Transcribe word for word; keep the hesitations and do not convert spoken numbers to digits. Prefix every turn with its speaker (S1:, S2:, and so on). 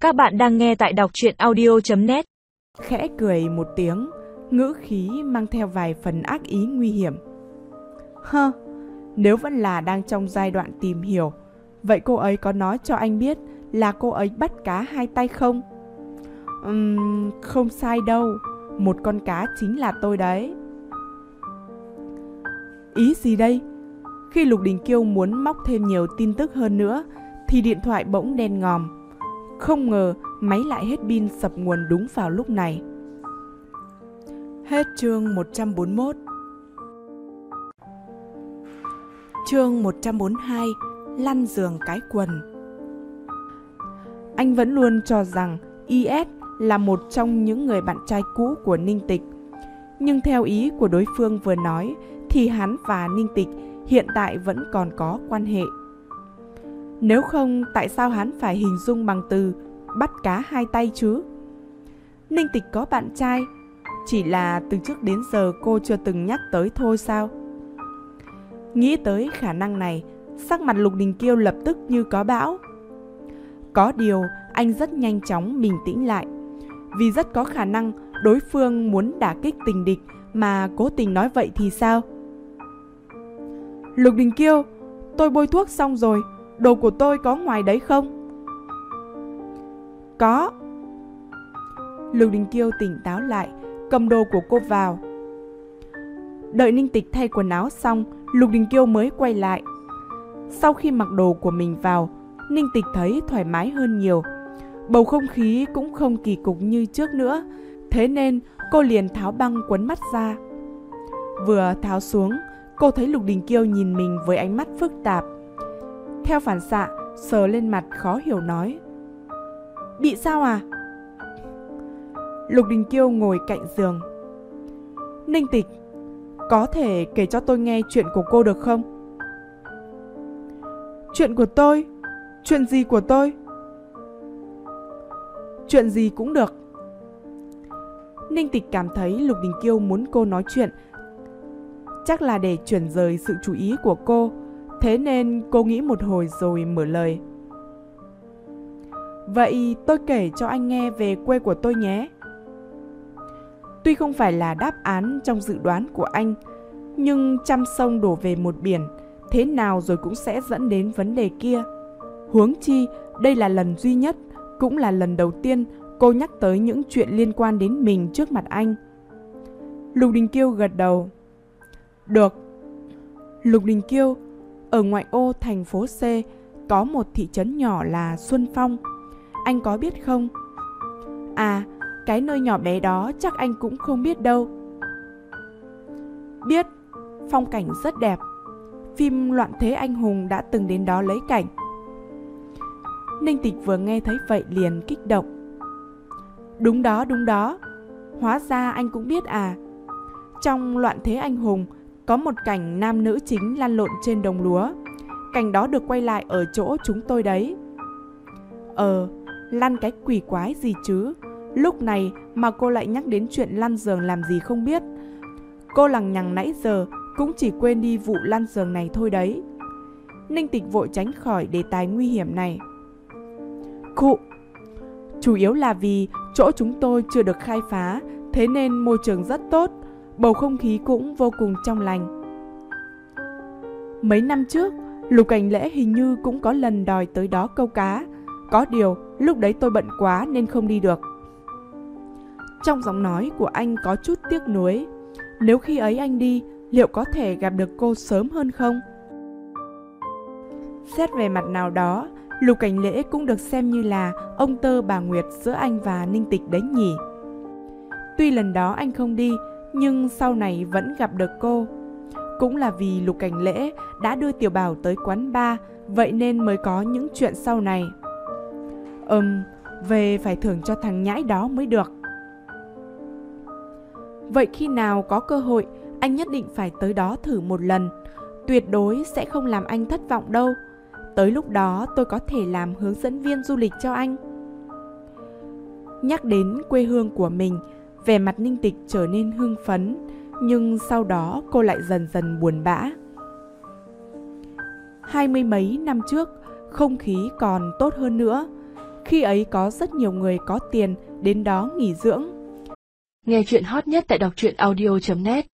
S1: Các bạn đang nghe tại đọc truyện audio chấm net.
S2: Khẽ cười một tiếng, ngữ khí mang theo vài phần ác ý nguy hiểm. Hơ, nếu vẫn là đang trong giai đoạn tìm hiểu, vậy cô ấy có nói cho anh biết là cô ấy bắt cá hai tay không? Uhm, không sai đâu, một con cá chính là tôi đấy. Ý gì đây? Khi Lục Đình Kiêu muốn móc thêm nhiều tin tức hơn nữa thì điện thoại bỗng đen ngòm. Không ngờ máy lại hết pin, sập nguồn đúng vào lúc này. Hết chương một trăm bốn mươi mốt. Chương một trăm bốn mươi hai. Lăn giường cái quần. Anh vẫn luôn cho rằng i ét là một trong những người bạn trai cũ của Ninh Tịch. Nhưng theo ý của đối phương vừa nói thì hắn và Ninh Tịch hiện tại vẫn còn có quan hệ. Nếu không, tại sao hắn phải hình dung bằng từ bắt cá hai tay chứ? Ninh Tịch có bạn trai, chỉ là từ trước đến giờ cô chưa từng nhắc tới thôi sao? Nghĩ tới khả năng này, sắc mặt Lục Đình Kiêu lập tức như có bão. Có điều, anh rất nhanh chóng bình tĩnh lại, vì rất có khả năng đối phương muốn đả kích tình địch mà cố tình nói vậy thì sao? Lục Đình Kiêu, tôi bôi thuốc xong rồi, đồ của tôi có ngoài đấy không? Có. Lục Đình Kiêu tỉnh táo lại, cầm đồ của cô vào. Đợi Ninh Tịch thay quần áo xong, Lục Đình Kiêu mới quay lại. Sau khi mặc đồ của mình vào, Ninh Tịch thấy thoải mái hơn nhiều. Bầu không khí cũng không kỳ cục như trước nữa, thế nên cô liền tháo băng quấn mắt ra. Vừa tháo xuống, cô thấy Lục Đình Kiêu nhìn mình với ánh mắt phức tạp. Theo phản xạ, sờ lên mặt khó hiểu nói: Bị sao à? Lục Đình Kiêu ngồi cạnh giường. Ninh Tịch, có thể kể cho tôi nghe chuyện của cô được không? Chuyện của tôi? Chuyện gì của tôi? Chuyện gì cũng được. Ninh Tịch cảm thấy Lục Đình Kiêu muốn cô nói chuyện, chắc là để chuyển rời sự chú ý của cô. Thế nên cô nghĩ một hồi rồi mở lời. Vậy tôi kể cho anh nghe về quê của tôi nhé. Tuy không phải là đáp án trong dự đoán của anh, nhưng trăm sông đổ về một biển, thế nào rồi cũng sẽ dẫn đến vấn đề kia. Huống chi, đây là lần duy nhất, cũng là lần đầu tiên cô nhắc tới những chuyện liên quan đến mình trước mặt anh. Lục Đình Kiêu gật đầu. Được. Lục Đình Kiêu, ở ngoại ô thành phố C có một thị trấn nhỏ là Xuân Phong. Anh có biết không? À, cái nơi nhỏ bé đó chắc anh cũng không biết đâu. Biết, phong cảnh rất đẹp. Phim Loạn Thế Anh Hùng đã từng đến đó lấy cảnh. Ninh Tịch vừa nghe thấy vậy liền kích động. Đúng đó, đúng đó. Hóa ra anh cũng biết à. Trong Loạn Thế Anh Hùng có một cảnh nam nữ chính lăn lộn trên đồng lúa. Cảnh đó được quay lại ở chỗ chúng tôi đấy. Ờ, lăn cái quỷ quái gì chứ? Lúc này mà cô lại nhắc đến chuyện lăn giường làm gì không biết. Cô lằng nhằng nãy giờ cũng chỉ quên đi vụ lăn giường này thôi đấy. Ninh Tịch vội tránh khỏi đề tài nguy hiểm này. Khụ, chủ yếu là vì chỗ chúng tôi chưa được khai phá, thế nên môi trường rất tốt, bầu không khí cũng vô cùng trong lành. Mấy năm trước, Lục Cảnh Lễ hình như cũng có lần đòi tới đó câu cá. Có điều, lúc đấy tôi bận quá nên không đi được. Trong giọng nói của anh có chút tiếc nuối. Nếu khi ấy anh đi, liệu có thể gặp được cô sớm hơn không? Xét về mặt nào đó, Lục Cảnh Lễ cũng được xem như là ông tơ bà Nguyệt giữa anh và Ninh Tịch đấy nhỉ. Tuy lần đó anh không đi, nhưng sau này vẫn gặp được cô. Cũng là vì Lục Cảnh Lễ đã đưa Tiểu Bảo tới quán bar, vậy nên mới có những chuyện sau này. Ừm, về phải thưởng cho thằng nhãi đó mới được. Vậy khi nào có cơ hội, anh nhất định phải tới đó thử một lần. Tuyệt đối sẽ không làm anh thất vọng đâu. Tới lúc đó tôi có thể làm hướng dẫn viên du lịch cho anh. Nhắc đến quê hương của mình, vẻ mặt Ninh Tịch trở nên hưng phấn, nhưng sau đó cô lại dần dần buồn bã. Hai mươi mấy năm trước, không khí còn tốt hơn nữa. Khi ấy có rất nhiều người có tiền đến đó nghỉ dưỡng.
S3: Nghe chuyện hot nhất tại đọc truyện audio chấm net.